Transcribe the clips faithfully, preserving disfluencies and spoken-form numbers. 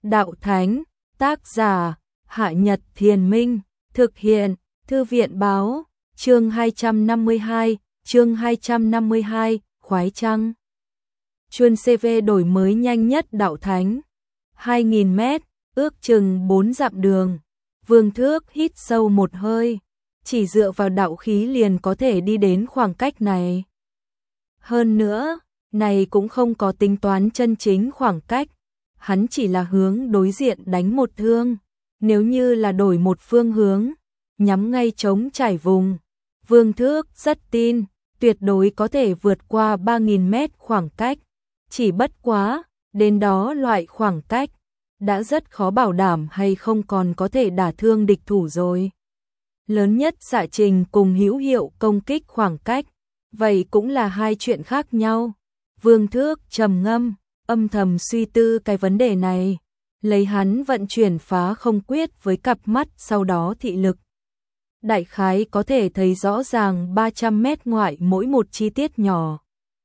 Đạo Thánh, tác giả, Hạ Nhật Thiền Minh, thực hiện, Thư viện báo, chương hai trăm năm mươi hai, chương hai trăm năm mươi hai, khoái trăng. Chuân xê vê đổi mới nhanh nhất Đạo Thánh, hai nghìn mét, ước chừng bốn dặm đường. Vương Thước hít sâu một hơi, chỉ dựa vào đạo khí liền có thể đi đến khoảng cách này. Hơn nữa, này cũng không có tính toán chân chính khoảng cách, hắn chỉ là hướng đối diện đánh một thương, nếu như là đổi một phương hướng, nhắm ngay trống trải vùng. Vương Thước rất tin, tuyệt đối có thể vượt qua ba nghìn mét khoảng cách, chỉ bất quá, đến đó loại khoảng cách, đã rất khó bảo đảm hay không còn có thể đả thương địch thủ rồi. Lớn nhất xạ trình cùng hữu hiệu công kích khoảng cách, vậy cũng là hai chuyện khác nhau. Vương Thước trầm ngâm, âm thầm suy tư cái vấn đề này, lấy hắn vận chuyển phá không quyết với cặp mắt sau đó thị lực. Đại khái có thể thấy rõ ràng ba trăm mét ngoại mỗi một chi tiết nhỏ.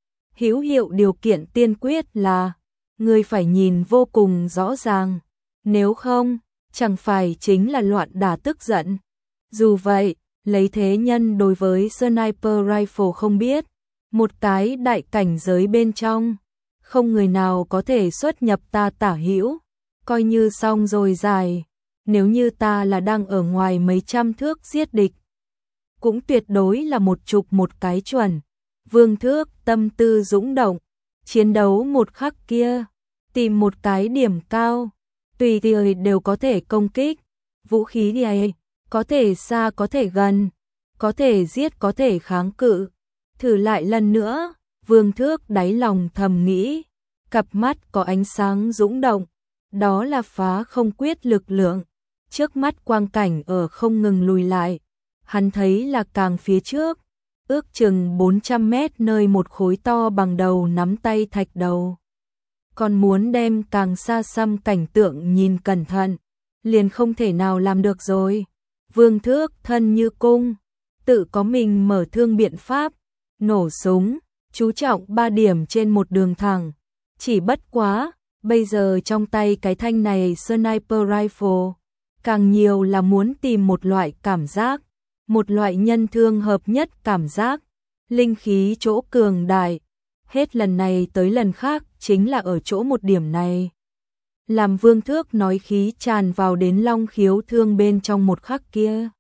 Hữu hiệu điều kiện tiên quyết là, người phải nhìn vô cùng rõ ràng, nếu không, chẳng phải chính là loạn đả tức giận. Dù vậy, lấy thế nhân đối với sniper rifle không biết, một cái đại cảnh giới bên trong, không người nào có thể xuất nhập ta tả hữu, coi như xong rồi dài. Nếu như ta là đang ở ngoài mấy trăm thước giết địch, cũng tuyệt đối là một chục một cái chuẩn. Vương Thước tâm tư dũng động, chiến đấu một khắc kia, tìm một cái điểm cao, tùy thời đều có thể công kích. Vũ khí này, có thể xa có thể gần, có thể giết có thể kháng cự. Thử lại lần nữa, Vương Thước đáy lòng thầm nghĩ, cặp mắt có ánh sáng dũng động, đó là phá không quyết lực lượng. Trước mắt quang cảnh ở không ngừng lùi lại, hắn thấy là càng phía trước, ước chừng bốn trăm mét nơi một khối to bằng đầu nắm tay thạch đầu. Còn muốn đem càng xa xăm cảnh tượng nhìn cẩn thận, liền không thể nào làm được rồi. Vương Thước thân như cung, tự có mình mở thương biện pháp, nổ súng, chú trọng ba điểm trên một đường thẳng. Chỉ bất quá, bây giờ trong tay cái thanh này sniper rifle, càng nhiều là muốn tìm một loại cảm giác, một loại nhân thương hợp nhất cảm giác, linh khí chỗ cường đại, hết lần này tới lần khác chính là ở chỗ một điểm này. Làm Vương Thước nói khí tràn vào đến long khiếu thương bên trong một khắc kia.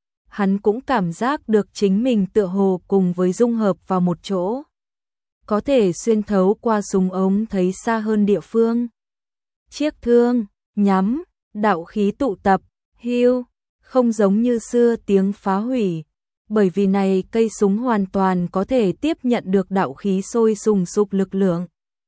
Hắn cũng cảm giác được chính mình tựa hồ cùng với dung hợp vào một chỗ. Có thể xuyên thấu qua súng ống thấy xa hơn địa phương. Chiếc thương, nhắm, đạo khí tụ tập, hưu, không giống như xưa tiếng phá hủy, bởi vì này cây súng hoàn toàn có thể tiếp nhận được đạo khí sôi sùng sục lực lượng.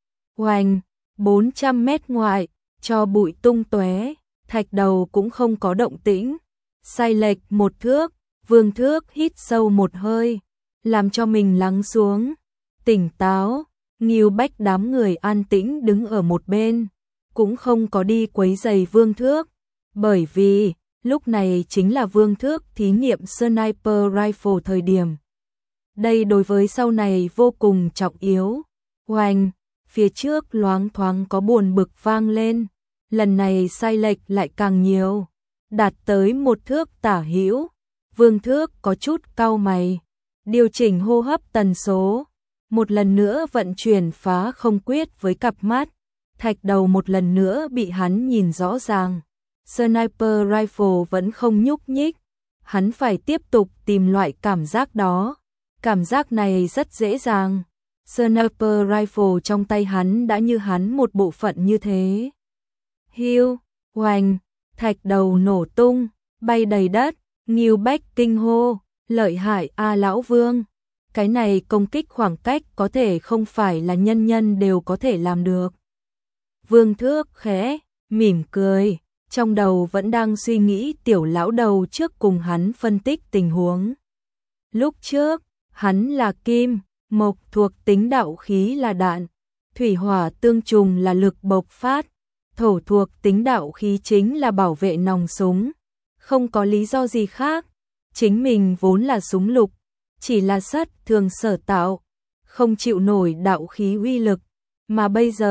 Oanh, bốn trăm mét ngoại, cho bụi tung tóe, thạch đầu cũng không có động tĩnh, sai lệch một thước. Vương Thước hít sâu một hơi, làm cho mình lắng xuống, tỉnh táo. Ngưu Bách đám người an tĩnh đứng ở một bên, cũng không có đi quấy rầy Vương Thước, bởi vì lúc này chính là Vương Thước thí nghiệm sniper rifle thời điểm. Đây đối với sau này vô cùng trọng yếu. Oanh, phía trước loáng thoáng có buồn bực vang lên, lần này sai lệch lại càng nhiều, đạt tới một thước tả hữu. Vương Thước có chút cau mày, điều chỉnh hô hấp tần số, một lần nữa vận chuyển phá không quyết với cặp mắt, thạch đầu một lần nữa bị hắn nhìn rõ ràng. Sniper rifle vẫn không nhúc nhích, hắn phải tiếp tục tìm loại cảm giác đó. Cảm giác này rất dễ dàng, sniper rifle trong tay hắn đã như hắn một bộ phận như thế. Hiu, oanh, thạch đầu nổ tung, bay đầy đất. Ngưu Bách kinh hô, lợi hại a lão Vương, cái này công kích khoảng cách có thể không phải là nhân nhân đều có thể làm được. Vương Thước khẽ mỉm cười, trong đầu vẫn đang suy nghĩ tiểu lão đầu trước cùng hắn phân tích tình huống. Lúc trước, hắn là kim, mộc thuộc tính đạo khí là đạn, thủy hỏa tương trùng là lực bộc phát, thổ thuộc tính đạo khí chính là bảo vệ nòng súng. Không có lý do gì khác, chính mình vốn là súng lục, chỉ là sắt thường sở tạo, không chịu nổi đạo khí uy lực, mà bây giờ,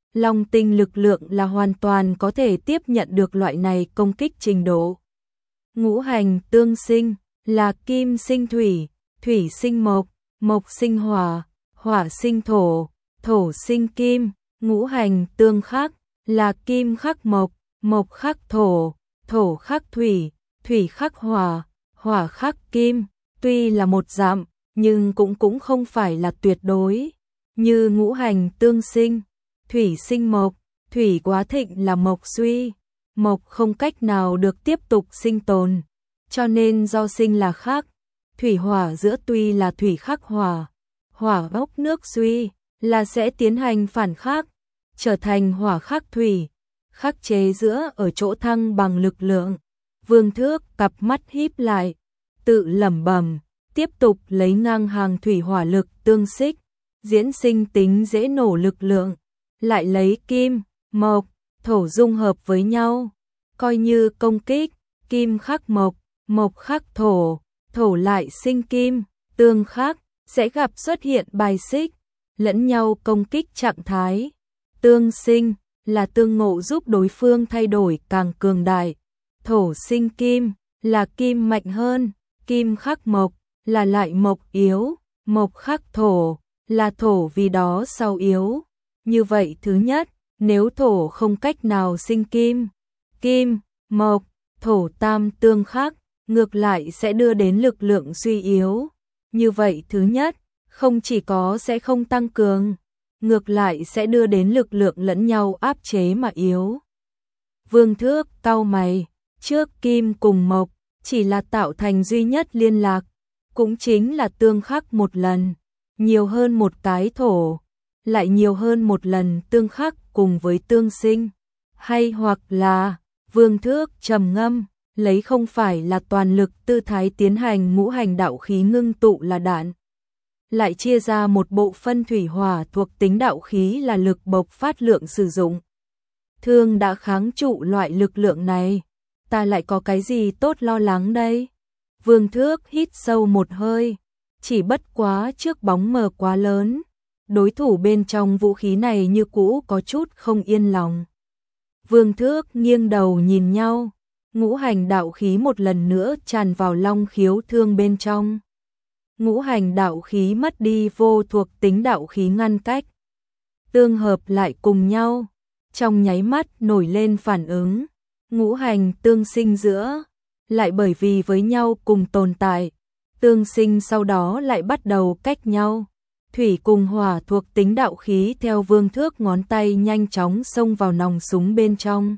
Long tinh lực lượng là hoàn toàn có thể tiếp nhận được loại này công kích trình độ. Ngũ hành tương sinh là kim sinh thủy, thủy sinh mộc, mộc sinh hỏa, hỏa sinh thổ, thổ sinh kim, ngũ hành tương khắc là kim khắc mộc, mộc khắc thổ, thổ khắc thủy, thủy khắc hỏa, hỏa khắc kim, tuy là một dặm, nhưng cũng cũng không phải là tuyệt đối. Như ngũ hành tương sinh, thủy sinh mộc, thủy quá thịnh là mộc suy, mộc không cách nào được tiếp tục sinh tồn, cho nên do sinh là khắc, thủy hỏa giữa tuy là thủy khắc hỏa, hỏa bốc nước suy là sẽ tiến hành phản khắc, trở thành hỏa khắc thủy, khắc chế giữa ở chỗ thăng bằng lực lượng. Vương Thước cặp mắt híp lại, tự lẩm bẩm, tiếp tục lấy ngang hàng thủy hỏa lực tương xích, diễn sinh tính dễ nổ lực lượng, lại lấy kim, mộc, thổ dung hợp với nhau, coi như công kích, kim khắc mộc, mộc khắc thổ, thổ lại sinh kim, tương khắc, sẽ gặp xuất hiện bài xích, lẫn nhau công kích trạng thái. Tương sinh là tương ngộ giúp đối phương thay đổi càng cường đại. Thổ sinh kim là kim mạnh hơn, kim khắc mộc là lại mộc yếu, mộc khắc thổ là thổ vì đó sau yếu. Như vậy thứ nhất, nếu thổ không cách nào sinh kim, kim, mộc, thổ tam tương khắc, ngược lại sẽ đưa đến lực lượng suy yếu. Như vậy thứ nhất, không chỉ có sẽ không tăng cường, ngược lại sẽ đưa đến lực lượng lẫn nhau áp chế mà yếu. Vương Thước cau mày, trước kim cùng mộc, chỉ là tạo thành duy nhất liên lạc, cũng chính là tương khắc một lần, nhiều hơn một cái thổ, lại nhiều hơn một lần tương khắc cùng với tương sinh, hay hoặc là, Vương Thước trầm ngâm, lấy không phải là toàn lực tư thái tiến hành ngũ hành đạo khí ngưng tụ là đạn, lại chia ra một bộ phân thủy hỏa thuộc tính đạo khí là lực bộc phát lượng sử dụng. Thương đã kháng trụ loại lực lượng này, ta lại có cái gì tốt lo lắng đây? Vương Thước hít sâu một hơi, chỉ bất quá trước bóng mờ quá lớn, đối thủ bên trong vũ khí này như cũ có chút không yên lòng. Vương Thước nghiêng đầu nhìn nhau, ngũ hành đạo khí một lần nữa tràn vào long khiếu thương bên trong. Ngũ hành đạo khí mất đi vô thuộc tính đạo khí ngăn cách, tương hợp lại cùng nhau, trong nháy mắt nổi lên phản ứng, ngũ hành tương sinh giữa, lại bởi vì với nhau cùng tồn tại, tương sinh sau đó lại bắt đầu cách nhau. Thủy cùng hỏa thuộc tính đạo khí theo Vương Thước ngón tay nhanh chóng xông vào nòng súng bên trong.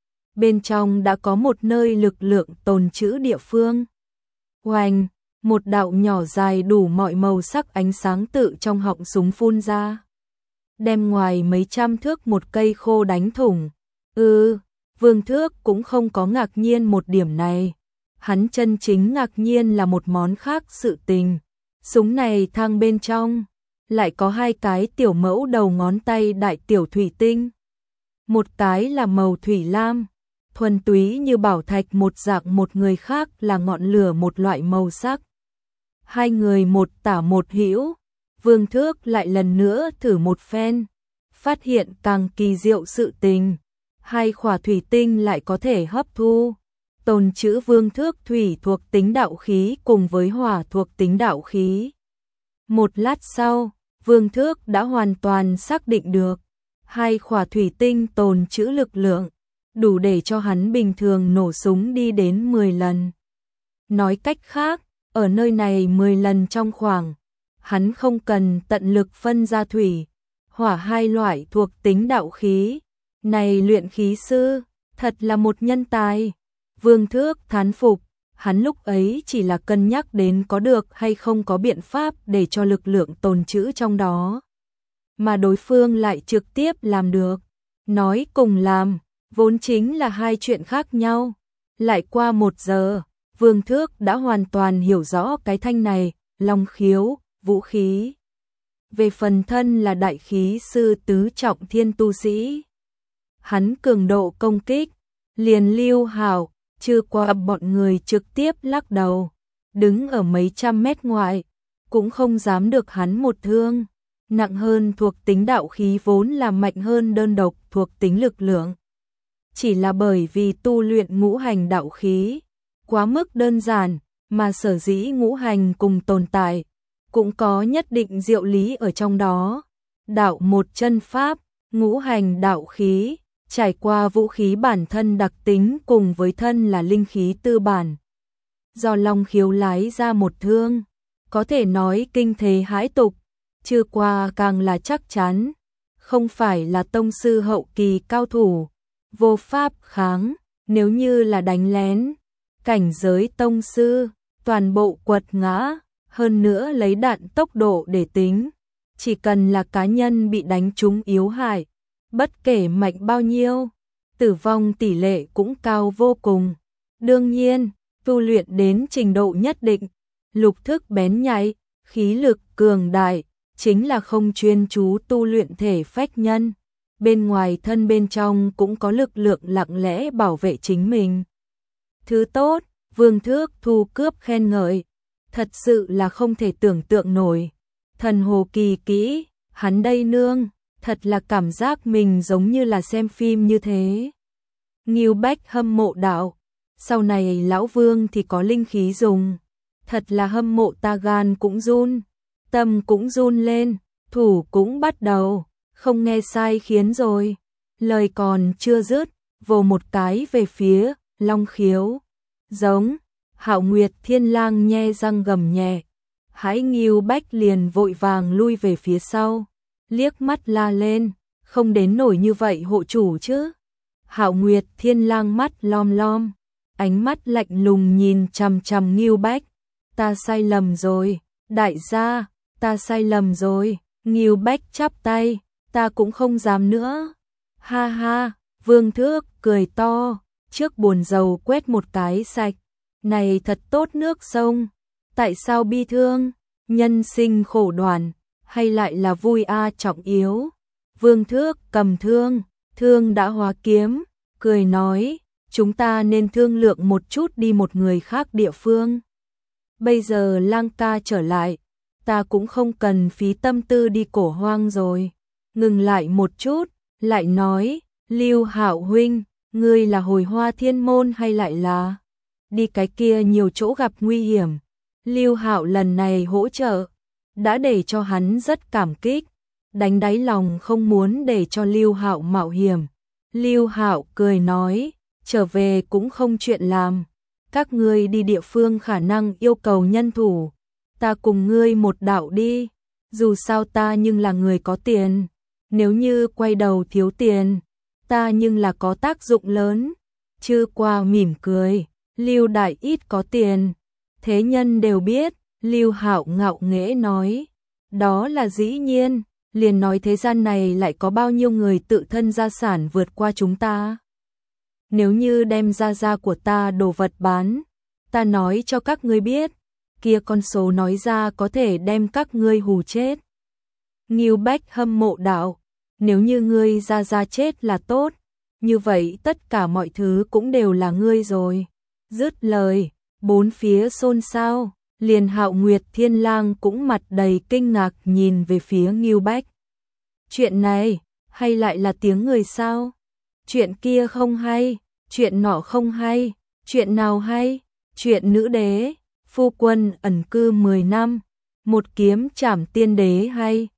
Bên trong đã có một nơi lực lượng tồn trữ địa phương. Oanh, một đạo nhỏ dài đủ mọi màu sắc ánh sáng tự trong họng súng phun ra, đem ngoài mấy trăm thước một cây khô đánh thủng. Ừ, Vương Thước cũng không có ngạc nhiên một điểm này. Hắn chân chính ngạc nhiên là một món khác sự tình. Súng này thang bên trong lại có hai cái tiểu mẫu đầu ngón tay đại tiểu thủy tinh. Một cái là màu thủy lam, thuần túy như bảo thạch một dạng, một người khác là ngọn lửa một loại màu sắc. Hai người một tả một hữu, Vương Thước lại lần nữa thử một phen, phát hiện càng kỳ diệu sự tình. Hai khỏa thủy tinh lại có thể hấp thu, tồn trữ Vương Thước thủy thuộc tính đạo khí cùng với hỏa thuộc tính đạo khí. Một lát sau, Vương Thước đã hoàn toàn xác định được, hai khỏa thủy tinh tồn trữ lực lượng, đủ để cho hắn bình thường nổ súng đi đến mười lần. Nói cách khác, ở nơi này mười lần trong khoảng, hắn không cần tận lực phân ra thủy, hỏa hai loại thuộc tính đạo khí. Này luyện khí sư, thật là một nhân tài. Vương Thước thán phục, hắn lúc ấy chỉ là cân nhắc đến có được hay không có biện pháp để cho lực lượng tồn trữ trong đó. Mà đối phương lại trực tiếp làm được. Nói cùng làm, vốn chính là hai chuyện khác nhau. Lại qua một giờ, Vương Thước đã hoàn toàn hiểu rõ cái thanh này, long khiếu, vũ khí. Về phần thân là đại khí sư tứ trọng thiên tu sĩ. Hắn cường độ công kích, liền Lưu Hảo, chưa qua bọn người trực tiếp lắc đầu, đứng ở mấy trăm mét ngoại, cũng không dám được hắn một thương. nặng hơn thuộc tính đạo khí vốn là mạnh hơn đơn độc thuộc tính lực lượng. Chỉ là bởi vì tu luyện ngũ hành đạo khí quá mức đơn giản, mà sở dĩ ngũ hành cùng tồn tại, cũng có nhất định diệu lý ở trong đó. Đạo một chân pháp, ngũ hành đạo khí, trải qua vũ khí bản thân đặc tính cùng với thân là linh khí tư bản. Do Long Khiếu lái ra một thương, có thể nói kinh thế hãi tục, chưa qua càng là chắc chắn, không phải là tông sư hậu kỳ cao thủ, vô pháp kháng, nếu như là đánh lén, cảnh giới tông sư, toàn bộ quật ngã, hơn nữa lấy đạn tốc độ để tính, chỉ cần là cá nhân bị đánh trúng yếu hại, bất kể mạnh bao nhiêu, tử vong tỷ lệ cũng cao vô cùng. Đương nhiên, tu luyện đến trình độ nhất định, lục thức bén nhạy, khí lực cường đại, chính là không chuyên chú tu luyện thể phách nhân. Bên ngoài thân bên trong cũng có lực lượng lặng lẽ bảo vệ chính mình. Thứ tốt, Vương Thước Thu cướp khen ngợi, thật sự là không thể tưởng tượng nổi. Thần hồ kỳ kỹ, hắn đây nương, thật là cảm giác mình giống như là xem phim như thế. Ngưu Bách hâm mộ đạo, sau này lão Vương thì có linh khí dùng, thật là hâm mộ ta gan cũng run, tâm cũng run lên, thủ cũng bắt đầu, không nghe sai khiến rồi. Lời còn chưa dứt, vồ một cái về phía Long Khiếu. Giống, Hạo Nguyệt Thiên Lang nhe răng gầm nhẹ. Hãi Ngưu Bách liền vội vàng lui về phía sau, liếc mắt la lên, không đến nổi như vậy hộ chủ chứ. Hạo Nguyệt Thiên Lang mắt lom lom, ánh mắt lạnh lùng nhìn chằm chằm Ngưu Bách. Ta sai lầm rồi, đại gia, ta sai lầm rồi. Ngưu Bách chắp tay, ta cũng không dám nữa. Ha ha, Vương Thước cười to, trước bồn dầu quét một cái sạch. Này thật tốt nước sông, tại sao bi thương, nhân sinh khổ đoàn, hay lại là vui a trọng yếu. Vương Thước cầm thương, thương đã hóa kiếm, cười nói, chúng ta nên thương lượng một chút đi một người khác địa phương. Bây giờ Lang ca trở lại, ta cũng không cần phí tâm tư đi cổ hoang rồi. Ngừng lại một chút, lại nói, Lưu Hạo huynh, ngươi là hồi Hoa Thiên Môn hay lại là đi cái kia nhiều chỗ gặp nguy hiểm. Lưu Hạo lần này hỗ trợ, đã để cho hắn rất cảm kích, đánh đáy lòng không muốn để cho Lưu Hạo mạo hiểm. Lưu Hạo cười nói, trở về cũng không chuyện làm, các ngươi đi địa phương khả năng yêu cầu nhân thủ, ta cùng ngươi một đạo đi, dù sao ta nhưng là người có tiền, nếu như quay đầu thiếu tiền, ta nhưng là có tác dụng lớn. Chư qua mỉm cười, Lưu đại ít có tiền, thế nhân đều biết. Lưu Hạo ngạo nghễ nói, đó là dĩ nhiên, liền nói thế gian này lại có bao nhiêu người tự thân gia sản vượt qua chúng ta. Nếu như đem gia gia của ta đồ vật bán, ta nói cho các ngươi biết, kia con số nói ra có thể đem các ngươi hù chết. Ngưu Bách hâm mộ đạo, nếu như ngươi gia gia chết là tốt, như vậy tất cả mọi thứ cũng đều là ngươi rồi. Dứt lời, bốn phía xôn xao, liền Hạo Nguyệt Thiên Lang cũng mặt đầy kinh ngạc nhìn về phía Ngưu Bách. Chuyện này, hay lại là tiếng người sao? Chuyện kia không hay, chuyện nọ không hay, chuyện nào hay? Chuyện nữ đế, phu quân ẩn cư mười năm, một kiếm trảm tiên đế hay?